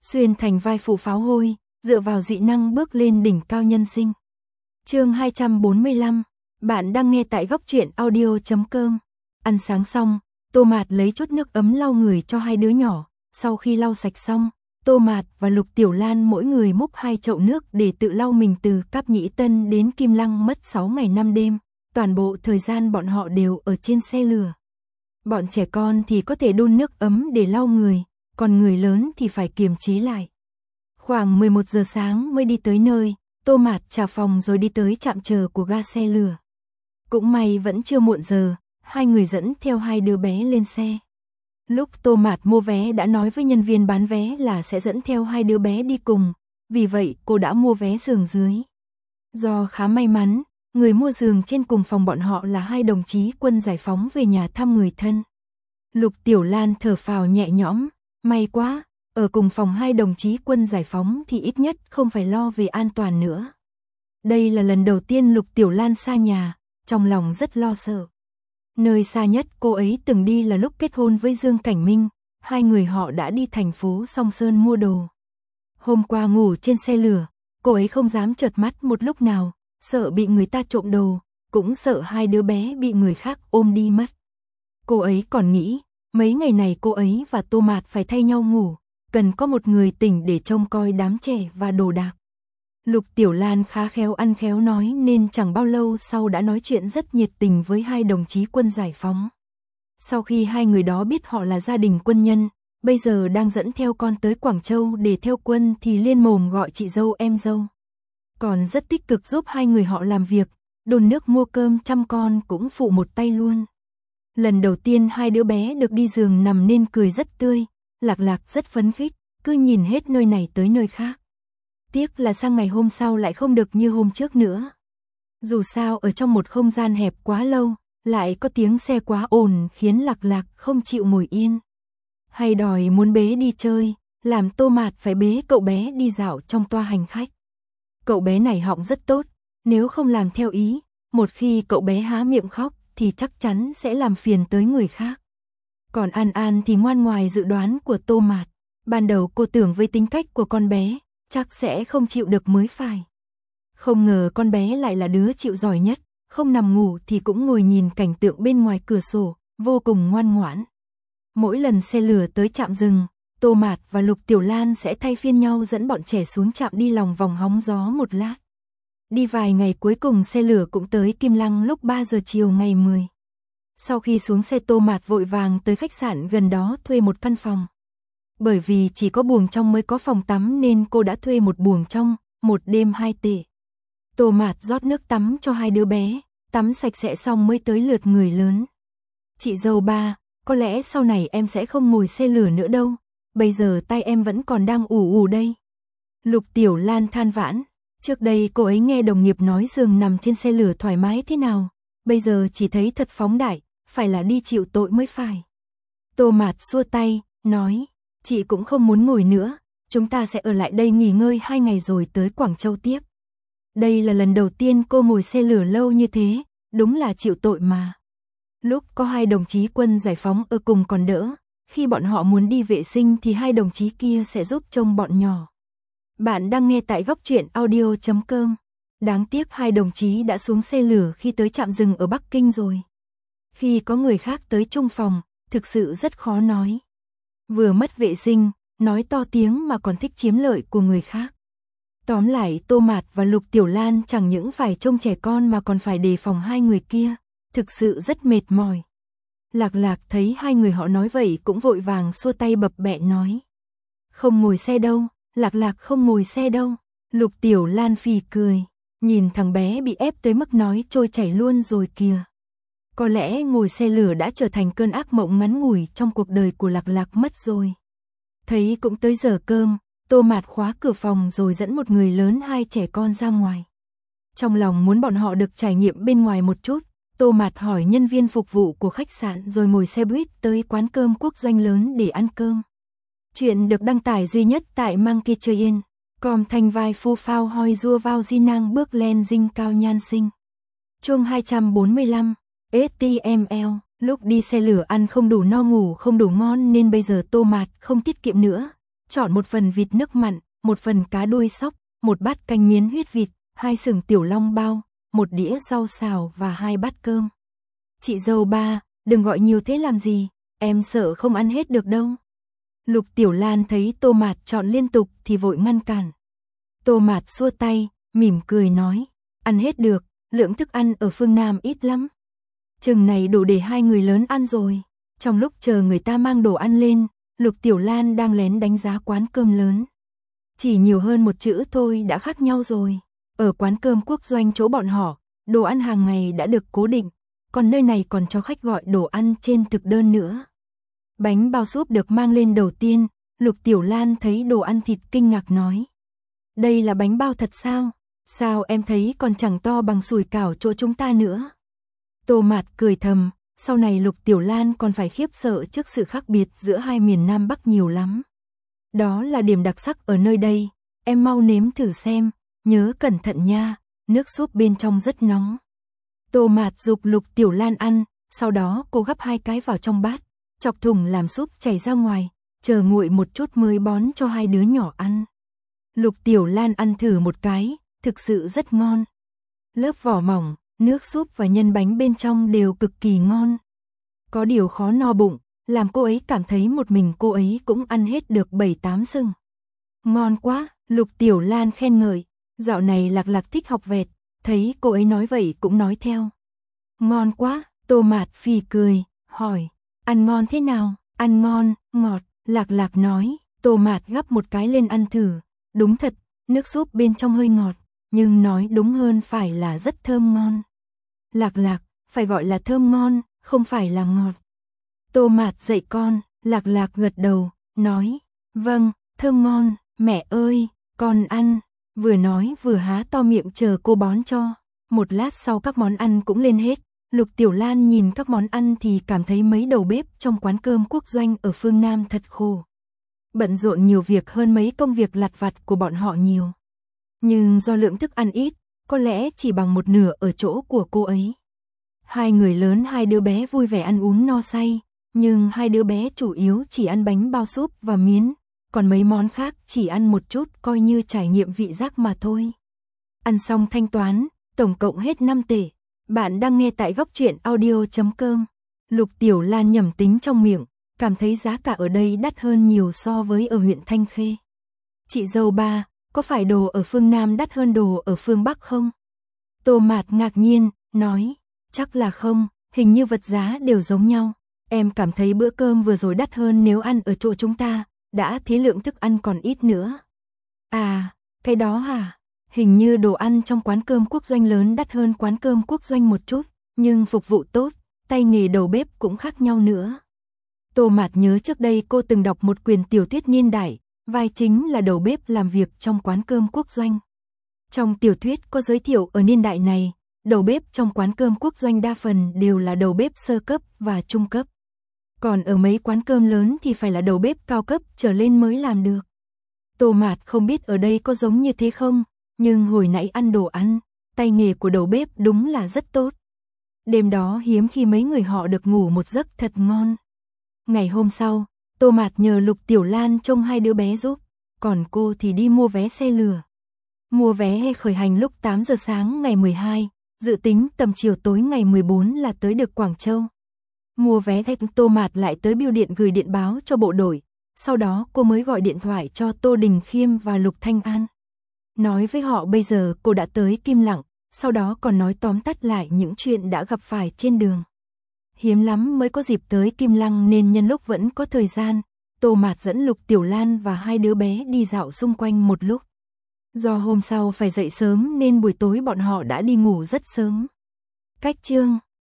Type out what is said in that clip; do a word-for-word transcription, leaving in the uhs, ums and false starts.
xuyên thành vai phụ pháo hôi, dựa vào dị năng bước lên đỉnh cao nhân sinh. Chương hai trăm bốn mươi lăm, bạn đang nghe tại góc truyện audio chấm com. Ăn sáng xong, Tô Mạt lấy chút nước ấm lau người cho hai đứa nhỏ, sau khi lau sạch xong, Tô Mạt và Lục Tiểu Lan mỗi người múc hai chậu nước để tự lau mình từ Cáp Nhĩ Tân đến Kim Lăng mất sáu ngày năm đêm, toàn bộ thời gian bọn họ đều ở trên xe lửa. Bọn trẻ con thì có thể đun nước ấm để lau người, còn người lớn thì phải kiềm chế lại. Khoảng mười một giờ sáng mới đi tới nơi, Tô Mạt trả phòng rồi đi tới trạm chờ của ga xe lửa. Cũng may vẫn chưa muộn giờ, hai người dẫn theo hai đứa bé lên xe. Lúc Tô Mạt mua vé đã nói với nhân viên bán vé là sẽ dẫn theo hai đứa bé đi cùng, vì vậy cô đã mua vé giường dưới. Do khá may mắn, người mua giường trên cùng phòng bọn họ là hai đồng chí quân giải phóng về nhà thăm người thân. Lục Tiểu Lan thở phào nhẹ nhõm, may quá, ở cùng phòng hai đồng chí quân giải phóng thì ít nhất không phải lo về an toàn nữa. Đây là lần đầu tiên Lục Tiểu Lan xa nhà, trong lòng rất lo sợ. Nơi xa nhất cô ấy từng đi là lúc kết hôn với Dương Cảnh Minh, hai người họ đã đi thành phố Song Sơn mua đồ. Hôm qua ngủ trên xe lửa, cô ấy không dám chợt mắt một lúc nào, sợ bị người ta trộm đồ, cũng sợ hai đứa bé bị người khác ôm đi mất. Cô ấy còn nghĩ, mấy ngày này cô ấy và Tô Mạt phải thay nhau ngủ, cần có một người tỉnh để trông coi đám trẻ và đồ đạc. Lục Tiểu Lan khá khéo ăn khéo nói nên chẳng bao lâu sau đã nói chuyện rất nhiệt tình với hai đồng chí quân giải phóng. Sau khi hai người đó biết họ là gia đình quân nhân, bây giờ đang dẫn theo con tới Quảng Châu để theo quân thì liên mồm gọi chị dâu em dâu. Còn rất tích cực giúp hai người họ làm việc, đun nước mua cơm chăm con cũng phụ một tay luôn. Lần đầu tiên hai đứa bé được đi giường nằm nên cười rất tươi, Lạc Lạc rất phấn khích, cứ nhìn hết nơi này tới nơi khác. Tiếc là sang ngày hôm sau lại không được như hôm trước nữa. Dù sao ở trong một không gian hẹp quá lâu, lại có tiếng xe quá ồn khiến Lạc Lạc không chịu ngồi yên. Hay đòi muốn bế đi chơi, làm Tô Mạt phải bế cậu bé đi dạo trong toa hành khách. Cậu bé này họng rất tốt, nếu không làm theo ý, một khi cậu bé há miệng khóc thì chắc chắn sẽ làm phiền tới người khác. Còn An An thì ngoan ngoài dự đoán của Tô Mạt. Ban đầu cô tưởng với tính cách của con bé, chắc sẽ không chịu được mới phải. Không ngờ con bé lại là đứa chịu giỏi nhất, không nằm ngủ thì cũng ngồi nhìn cảnh tượng bên ngoài cửa sổ, vô cùng ngoan ngoãn. Mỗi lần xe lửa tới trạm dừng, Tô Mạt và Lục Tiểu Lan sẽ thay phiên nhau dẫn bọn trẻ xuống trạm đi lòng vòng hóng gió một lát. Đi vài ngày cuối cùng xe lửa cũng tới Kim Lăng lúc ba giờ chiều ngày mười. Sau khi xuống xe Tô Mạt vội vàng tới khách sạn gần đó thuê một căn phòng. Bởi vì chỉ có buồng trong mới có phòng tắm nên cô đã thuê một buồng trong, một đêm hai tệ. Tô Mạt rót nước tắm cho hai đứa bé, tắm sạch sẽ xong mới tới lượt người lớn. Chị dâu ba, có lẽ sau này em sẽ không ngồi xe lửa nữa đâu, bây giờ tay em vẫn còn đang ù ù đây. Lục Tiểu Lan than vãn, trước đây cô ấy nghe đồng nghiệp nói giường nằm trên xe lửa thoải mái thế nào, bây giờ chỉ thấy thật phóng đại, phải là đi chịu tội mới phải. Tô Mạt xua tay, nói, chị cũng không muốn ngồi nữa, chúng ta sẽ ở lại đây nghỉ ngơi hai ngày rồi tới Quảng Châu tiếp. Đây là lần đầu tiên cô ngồi xe lửa lâu như thế, đúng là chịu tội mà. Lúc có hai đồng chí quân giải phóng ở cùng còn đỡ, khi bọn họ muốn đi vệ sinh thì hai đồng chí kia sẽ giúp trông bọn nhỏ. Bạn đang nghe tại góc truyện audio chấm com. Đáng tiếc hai đồng chí đã xuống xe lửa khi tới trạm dừng ở Bắc Kinh rồi. Khi có người khác tới chung phòng, thực sự rất khó nói. Vừa mất vệ sinh, nói to tiếng mà còn thích chiếm lợi của người khác. Tóm lại Tô Mạt và Lục Tiểu Lan chẳng những phải trông trẻ con mà còn phải đề phòng hai người kia, thực sự rất mệt mỏi. Lạc Lạc thấy hai người họ nói vậy cũng vội vàng xua tay bập bẹ nói. Không ngồi xe đâu, Lạc Lạc không ngồi xe đâu. Lục Tiểu Lan phì cười, nhìn thằng bé bị ép tới mức nói trôi chảy luôn rồi kìa. Có lẽ ngồi xe lửa đã trở thành cơn ác mộng ngắn ngủi trong cuộc đời của Lạc Lạc mất rồi. Thấy cũng tới giờ cơm, Tô Mạt khóa cửa phòng rồi dẫn một người lớn hai trẻ con ra ngoài. Trong lòng muốn bọn họ được trải nghiệm bên ngoài một chút, Tô Mạt hỏi nhân viên phục vụ của khách sạn rồi ngồi xe buýt tới quán cơm quốc doanh lớn để ăn cơm. Chuyện được đăng tải duy nhất tại Monkey Train, com thanh vai phu phao hoi rua vào di năng bước lên dinh cao nhan sinh. Chương hai trăm bốn mươi lăm, ét tê em lờ, lúc đi xe lửa ăn không đủ no ngủ không đủ ngon nên bây giờ Tô Mạt không tiết kiệm nữa, chọn một phần vịt nước mặn, một phần cá đuôi sóc, một bát canh miến huyết vịt, hai sừng tiểu long bao, một đĩa rau xào và hai bát cơm. Chị dâu ba, đừng gọi nhiều thế làm gì, em sợ không ăn hết được đâu. Lục Tiểu Lan thấy Tô Mạt chọn liên tục thì vội ngăn cản. Tô Mạt xua tay, mỉm cười nói, ăn hết được, lượng thức ăn ở phương Nam ít lắm. Chừng này đủ để hai người lớn ăn rồi. Trong lúc chờ người ta mang đồ ăn lên, Lục Tiểu Lan đang lén đánh giá quán cơm lớn. Chỉ nhiều hơn một chữ thôi đã khác nhau rồi. Ở quán cơm quốc doanh chỗ bọn họ, đồ ăn hàng ngày đã được cố định, còn nơi này còn cho khách gọi đồ ăn trên thực đơn nữa. Bánh bao súp được mang lên đầu tiên, Lục Tiểu Lan thấy đồ ăn thịt kinh ngạc nói. Đây là bánh bao thật sao? Sao em thấy còn chẳng to bằng sủi cảo chỗ chúng ta nữa? Tô Mạt cười thầm, sau này Lục Tiểu Lan còn phải khiếp sợ trước sự khác biệt giữa hai miền Nam Bắc nhiều lắm. Đó là điểm đặc sắc ở nơi đây, em mau nếm thử xem, nhớ cẩn thận nha, nước súp bên trong rất nóng. Tô Mạt giục Lục Tiểu Lan ăn, sau đó cô gắp hai cái vào trong bát, chọc thùng làm súp chảy ra ngoài, chờ nguội một chút mới bón cho hai đứa nhỏ ăn. Lục Tiểu Lan ăn thử một cái, thực sự rất ngon. Lớp vỏ mỏng, nước súp và nhân bánh bên trong đều cực kỳ ngon. Có điều khó no bụng, làm cô ấy cảm thấy một mình cô ấy cũng ăn hết được bảy tám sừng. Ngon quá, Lục Tiểu Lan khen ngợi, dạo này Lạc Lạc thích học vẹt, thấy cô ấy nói vậy cũng nói theo. Ngon quá, Tô Mạt phì cười, hỏi, ăn ngon thế nào? Ăn ngon, ngọt, Lạc Lạc nói. Tô Mạt gắp một cái lên ăn thử, đúng thật, nước súp bên trong hơi ngọt, nhưng nói đúng hơn phải là rất thơm ngon. Lạc Lạc, phải gọi là thơm ngon, không phải là ngọt. Tô Mạt dạy con, Lạc Lạc gật đầu, nói, vâng, thơm ngon, mẹ ơi, con ăn. Vừa nói vừa há to miệng chờ cô bón cho. Một lát sau các món ăn cũng lên hết. Lục Tiểu Lan nhìn các món ăn thì cảm thấy mấy đầu bếp trong quán cơm quốc doanh ở phương Nam thật khổ. Bận rộn nhiều việc hơn mấy công việc lặt vặt của bọn họ nhiều. Nhưng do lượng thức ăn ít, có lẽ chỉ bằng một nửa ở chỗ của cô ấy. Hai người lớn hai đứa bé vui vẻ ăn uống no say, nhưng hai đứa bé chủ yếu chỉ ăn bánh bao súp và miến, còn mấy món khác chỉ ăn một chút coi như trải nghiệm vị giác mà thôi. Ăn xong thanh toán, tổng cộng hết năm tệ. Bạn đang nghe tại góc truyện audio chấm com. Lục Tiểu Lan nhẩm tính trong miệng, cảm thấy giá cả ở đây đắt hơn nhiều so với ở huyện Thanh Khê. Chị dâu ba, có phải đồ ở phương Nam đắt hơn đồ ở phương Bắc không? Tô Mạt ngạc nhiên, nói, chắc là không, hình như vật giá đều giống nhau. Em cảm thấy bữa cơm vừa rồi đắt hơn nếu ăn ở chỗ chúng ta, đã thế lượng thức ăn còn ít nữa. À, cái đó hả? Hình như đồ ăn trong quán cơm quốc doanh lớn đắt hơn quán cơm quốc doanh một chút, nhưng phục vụ tốt, tay nghề đầu bếp cũng khác nhau nữa. Tô Mạt nhớ trước đây cô từng đọc một quyển tiểu thuyết niên đại, vai chính là đầu bếp làm việc trong quán cơm quốc doanh. Trong tiểu thuyết có giới thiệu ở niên đại này, đầu bếp trong quán cơm quốc doanh đa phần đều là đầu bếp sơ cấp và trung cấp. Còn ở mấy quán cơm lớn thì phải là đầu bếp cao cấp trở lên mới làm được. Tô Mạt không biết ở đây có giống như thế không, nhưng hồi nãy ăn đồ ăn, tay nghề của đầu bếp đúng là rất tốt. Đêm đó hiếm khi mấy người họ được ngủ một giấc thật ngon. Ngày hôm sau, Tô Mạt nhờ Lục Tiểu Lan trông hai đứa bé giúp, còn cô thì đi mua vé xe lửa. Mua vé khởi hành lúc tám giờ sáng ngày mười hai, dự tính tầm chiều tối ngày mười bốn là tới được Quảng Châu. Mua vé thay Tô Mạt lại tới bưu điện gửi điện báo cho bộ đội, sau đó cô mới gọi điện thoại cho Tô Đình Khiêm và Lục Thanh An. Nói với họ bây giờ cô đã tới Kim Lặng, sau đó còn nói tóm tắt lại những chuyện đã gặp phải trên đường. Hiếm lắm mới có dịp tới Kim Lăng nên nhân lúc vẫn có thời gian, Tô Mạt dẫn Lục Tiểu Lan và hai đứa bé đi dạo xung quanh một lúc. Do hôm sau phải dậy sớm nên buổi tối bọn họ đã đi ngủ rất sớm. Cách chương